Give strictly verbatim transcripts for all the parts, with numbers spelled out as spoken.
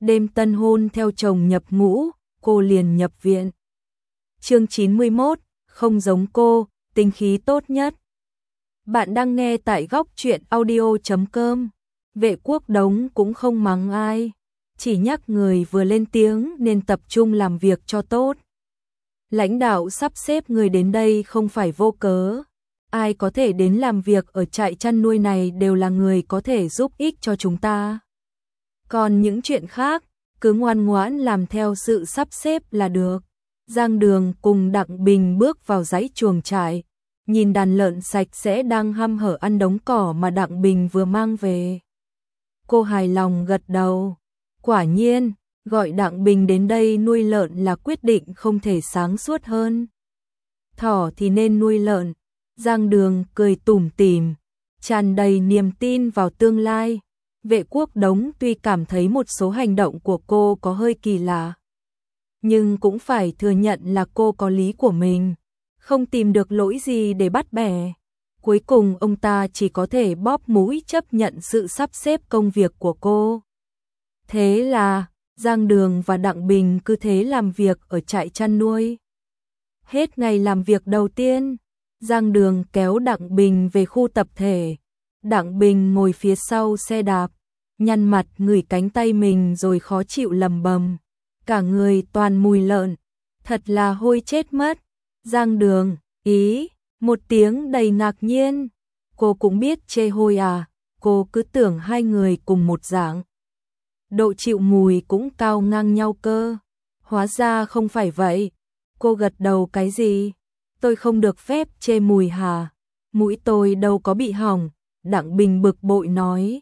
Đêm tân hôn theo chồng nhập ngũ, cô liền nhập viện. Chương chín mươi mốt, không giống cô, tính khí tốt nhất. Bạn đang nghe tại góc truyện audio chấm com. Vệ Quốc Đống cũng không mắng ai, chỉ nhắc người vừa lên tiếng nên tập trung làm việc cho tốt. Lãnh đạo sắp xếp người đến đây không phải vô cớ. Ai có thể đến làm việc ở trại chăn nuôi này đều là người có thể giúp ích cho chúng ta. Còn những chuyện khác, cứ ngoan ngoãn làm theo sự sắp xếp là được. Giang Đường cùng Đặng Bình bước vào dãy chuồng trại, nhìn đàn lợn sạch sẽ đang hăm hở ăn đống cỏ mà Đặng Bình vừa mang về. Cô hài lòng gật đầu. Quả nhiên, gọi Đặng Bình đến đây nuôi lợn là quyết định không thể sáng suốt hơn. Thỏ thì nên nuôi lợn. Giang Đường cười tủm tỉm, tràn đầy niềm tin vào tương lai. Vệ Quốc Đống tuy cảm thấy một số hành động của cô có hơi kỳ lạ, nhưng cũng phải thừa nhận là cô có lý của mình, không tìm được lỗi gì để bắt bẻ. Cuối cùng ông ta chỉ có thể bóp mũi chấp nhận sự sắp xếp công việc của cô. Thế là, Giang Đường và Đặng Bình cứ thế làm việc ở trại chăn nuôi. Hết ngày làm việc đầu tiên, Giang Đường kéo Đặng Bình về khu tập thể. Đặng Bình ngồi phía sau xe đạp, nhăn mặt ngửi cánh tay mình rồi khó chịu lầm bầm. Cả người toàn mùi lợn, thật là hôi chết mất. Giang Đường, ý, một tiếng đầy ngạc nhiên. Cô cũng biết chê hôi à, cô cứ tưởng hai người cùng một dạng. Độ chịu mùi cũng cao ngang nhau cơ. Hóa ra không phải vậy. Cô gật đầu cái gì? Tôi không được phép chê mùi hả? Mũi tôi đâu có bị hỏng. Đặng Bình bực bội nói.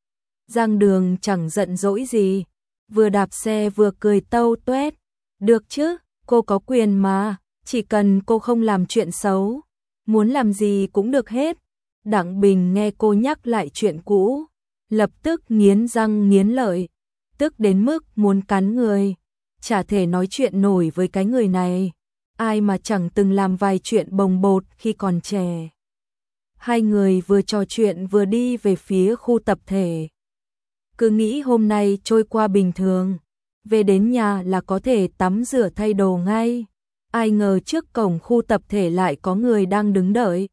Giang Đường chẳng giận dỗi gì, vừa đạp xe vừa cười tâu tuét. Được chứ, cô có quyền mà, chỉ cần cô không làm chuyện xấu, muốn làm gì cũng được hết. Đặng Bình nghe cô nhắc lại chuyện cũ, lập tức nghiến răng nghiến lợi, tức đến mức muốn cắn người. Chả thể nói chuyện nổi với cái người này, ai mà chẳng từng làm vài chuyện bồng bột khi còn trẻ. Hai người vừa trò chuyện vừa đi về phía khu tập thể. Cứ nghĩ hôm nay trôi qua bình thường, về đến nhà là có thể tắm rửa thay đồ ngay. Ai ngờ trước cổng khu tập thể lại có người đang đứng đợi.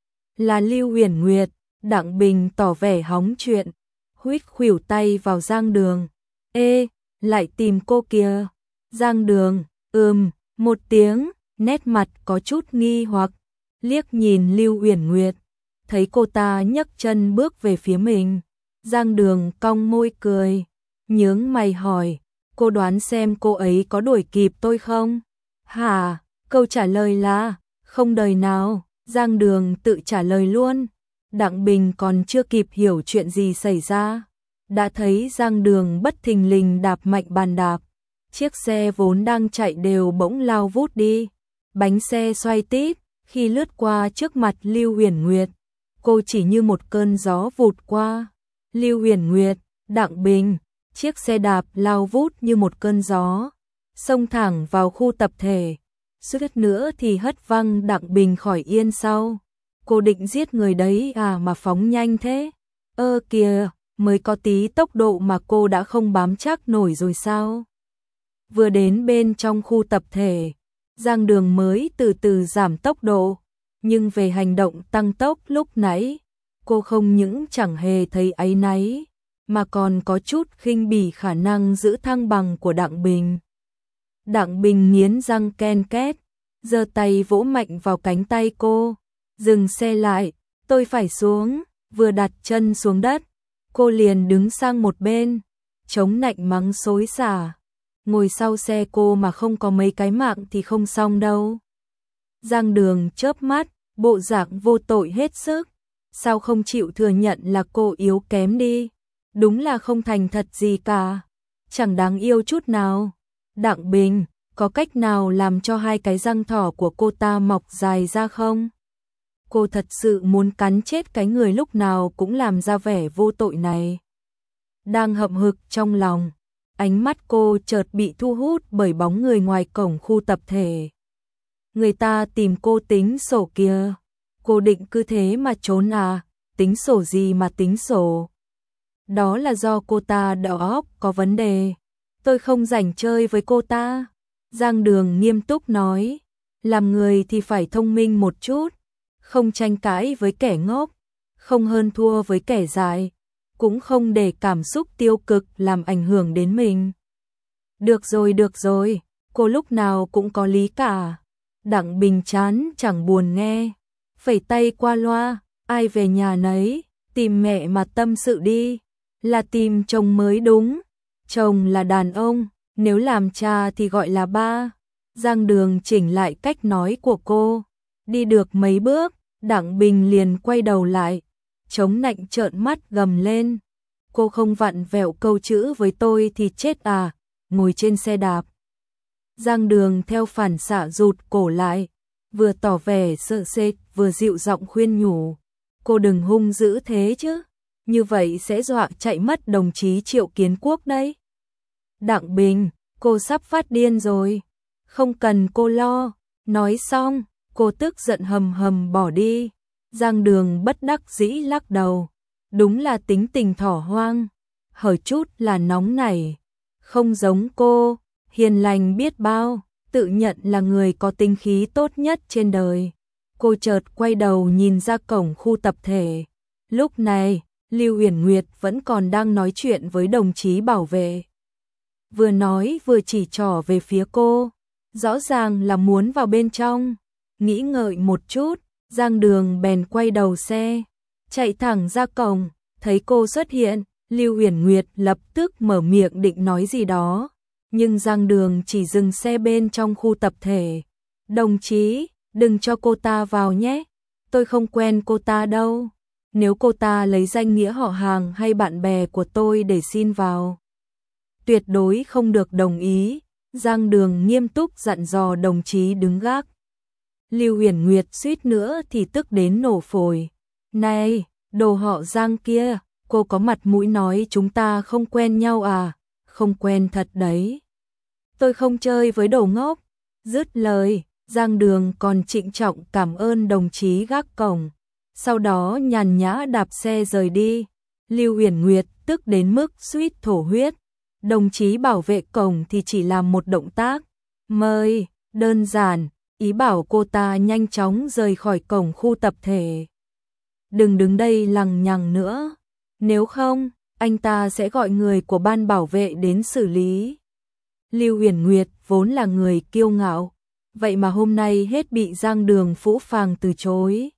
Là Lưu Uyển Nguyệt. Đặng Bình tỏ vẻ hóng chuyện, huýt khuỷu tay vào Giang Đường. Ê, lại tìm cô kìa. Giang Đường, ừm, một tiếng, nét mặt có chút nghi hoặc, liếc nhìn Lưu Uyển Nguyệt, thấy cô ta nhấc chân bước về phía mình. Giang Đường cong môi cười, nhướng mày hỏi, cô đoán xem cô ấy có đuổi kịp tôi không? Hả? Câu trả lời là, không đời nào. Giang Đường tự trả lời luôn. Đặng Bình còn chưa kịp hiểu chuyện gì xảy ra, đã thấy Giang Đường bất thình lình đạp mạnh bàn đạp. Chiếc xe vốn đang chạy đều bỗng lao vút đi. Bánh xe xoay tít, khi lướt qua trước mặt Lưu Uyển Nguyệt, cô chỉ như một cơn gió vụt qua. Lưu Uyển Nguyệt, Đặng Bình, chiếc xe đạp lao vút như một cơn gió, xông thẳng vào khu tập thể. Suýt nữa thì hất văng Đặng Bình khỏi yên sau. Cô định giết người đấy à mà phóng nhanh thế? Ơ kìa, mới có tí tốc độ mà cô đã không bám chắc nổi rồi sao? Vừa đến bên trong khu tập thể, Giang Đường mới từ từ giảm tốc độ, nhưng về hành động tăng tốc lúc nãy, cô không những chẳng hề thấy áy náy, mà còn có chút khinh bỉ khả năng giữ thăng bằng của Đặng Bình. Đặng Bình nghiến răng ken két, giơ tay vỗ mạnh vào cánh tay cô. Dừng xe lại, tôi phải xuống. Vừa đặt chân xuống đất, cô liền đứng sang một bên, chống nạnh mắng xối xả. Ngồi sau xe cô mà không có mấy cái mạng thì không xong đâu. Giang Đường chớp mắt, bộ dạng vô tội hết sức. Sao không chịu thừa nhận là cô yếu kém đi? Đúng là không thành thật gì cả, chẳng đáng yêu chút nào. Đặng Bình, có cách nào làm cho hai cái răng thỏ của cô ta mọc dài ra không? Cô thật sự muốn cắn chết cái người lúc nào cũng làm ra vẻ vô tội này. Đang hậm hực trong lòng, ánh mắt cô chợt bị thu hút bởi bóng người ngoài cổng khu tập thể. Người ta tìm cô tính sổ kìa. Cô định cứ thế mà trốn à? Tính sổ gì mà tính sổ? Đó là do cô ta đầu óc có vấn đề. Tôi không rảnh chơi với cô ta. Giang Đường nghiêm túc nói, làm người thì phải thông minh một chút, không tranh cãi với kẻ ngốc, không hơn thua với kẻ dại, cũng không để cảm xúc tiêu cực làm ảnh hưởng đến mình. Được rồi, được rồi, cô lúc nào cũng có lý cả. Đặng Bình chán chẳng buồn nghe, phẩy tay qua loa, ai về nhà nấy, tìm mẹ mà tâm sự đi, là tìm chồng mới đúng, chồng là đàn ông, nếu làm cha thì gọi là ba. Giang Đường chỉnh lại cách nói của cô, đi được mấy bước, Đặng Bình liền quay đầu lại, chống nạnh trợn mắt gầm lên, cô không vặn vẹo câu chữ với tôi thì chết à, ngồi trên xe đạp. Giang Đường theo phản xạ rụt cổ lại, vừa tỏ vẻ sợ sệt, vừa dịu giọng khuyên nhủ, cô đừng hung dữ thế chứ, như vậy sẽ dọa chạy mất đồng chí Triệu Kiến Quốc đấy. Đặng Bình, cô sắp phát điên rồi, không cần cô lo. Nói xong, cô tức giận hầm hầm bỏ đi. Giang Đường bất đắc dĩ lắc đầu, đúng là tính tình thỏ hoang, hở chút là nóng nảy, không giống cô, hiền lành biết bao, tự nhận là người có tính khí tốt nhất trên đời. Cô chợt quay đầu nhìn ra cổng khu tập thể. Lúc này, Lưu Uyển Nguyệt vẫn còn đang nói chuyện với đồng chí bảo vệ. Vừa nói vừa chỉ trỏ về phía cô, rõ ràng là muốn vào bên trong. Nghĩ ngợi một chút, Giang Đường bèn quay đầu xe, chạy thẳng ra cổng, thấy cô xuất hiện, Lưu Uyển Nguyệt lập tức mở miệng định nói gì đó, nhưng Giang Đường chỉ dừng xe bên trong khu tập thể. Đồng chí, đừng cho cô ta vào nhé, tôi không quen cô ta đâu, nếu cô ta lấy danh nghĩa họ hàng hay bạn bè của tôi để xin vào, tuyệt đối không được đồng ý. Giang Đường nghiêm túc dặn dò đồng chí đứng gác. Lưu Uyển Nguyệt suýt nữa thì tức đến nổ phổi. Này, đồ họ Giang kia, cô có mặt mũi nói chúng ta không quen nhau à? Không quen thật đấy. Tôi không chơi với đồ ngốc. Dứt lời, Giang Đường còn trịnh trọng cảm ơn đồng chí gác cổng, sau đó nhàn nhã đạp xe rời đi. Lưu Uyển Nguyệt tức đến mức suýt thổ huyết. Đồng chí bảo vệ cổng thì chỉ làm một động tác, mời, đơn giản, ý bảo cô ta nhanh chóng rời khỏi cổng khu tập thể. Đừng đứng đây lằng nhằng nữa, nếu không, anh ta sẽ gọi người của ban bảo vệ đến xử lý. Lưu Uyển Nguyệt vốn là người kiêu ngạo, vậy mà hôm nay hết bị Giang Đường phũ phàng từ chối.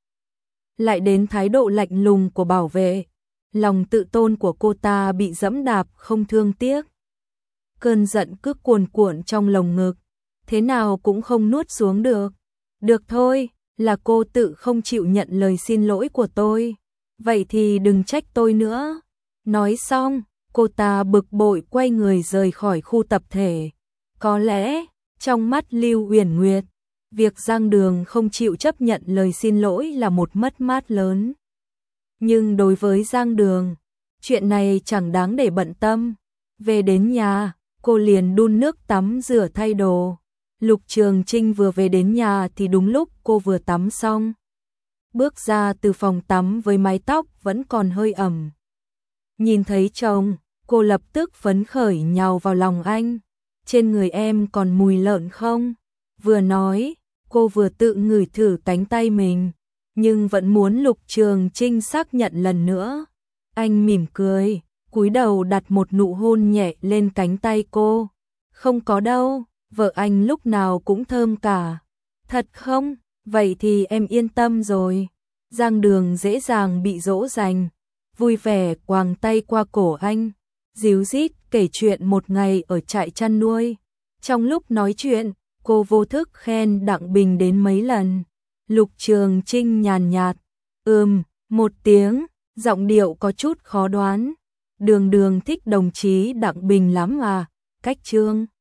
Lại đến thái độ lạnh lùng của bảo vệ, lòng tự tôn của cô ta bị dẫm đạp không thương tiếc. Cơn giận cứ cuồn cuộn trong lồng ngực, thế nào cũng không nuốt xuống được. Được thôi, là cô tự không chịu nhận lời xin lỗi của tôi, vậy thì đừng trách tôi nữa. Nói xong, cô ta bực bội quay người rời khỏi khu tập thể. Có lẽ, trong mắt Lưu Uyển Nguyệt, việc Giang Đường không chịu chấp nhận lời xin lỗi là một mất mát lớn. Nhưng đối với Giang Đường, chuyện này chẳng đáng để bận tâm. Về đến nhà, cô liền đun nước tắm rửa thay đồ. Lục Trường Trinh vừa về đến nhà thì đúng lúc cô vừa tắm xong. Bước ra từ phòng tắm với mái tóc vẫn còn hơi ẩm. Nhìn thấy chồng, cô lập tức phấn khởi nhào vào lòng anh. Trên người em còn mùi lợn không? Vừa nói, cô vừa tự ngửi thử cánh tay mình, nhưng vẫn muốn Lục Trường Trinh xác nhận lần nữa. Anh mỉm cười, cúi đầu đặt một nụ hôn nhẹ lên cánh tay cô. Không có đâu, vợ anh lúc nào cũng thơm cả. Thật không? Vậy thì em yên tâm rồi. Giang Đường dễ dàng bị dỗ dành, vui vẻ quàng tay qua cổ anh, díu dít kể chuyện một ngày ở trại chăn nuôi. Trong lúc nói chuyện, cô vô thức khen Đặng Bình đến mấy lần. Lục Trường Trinh nhàn nhạt, ừm, một tiếng, giọng điệu có chút khó đoán. Đường Đường thích đồng chí Đặng Bình lắm à, cách Trương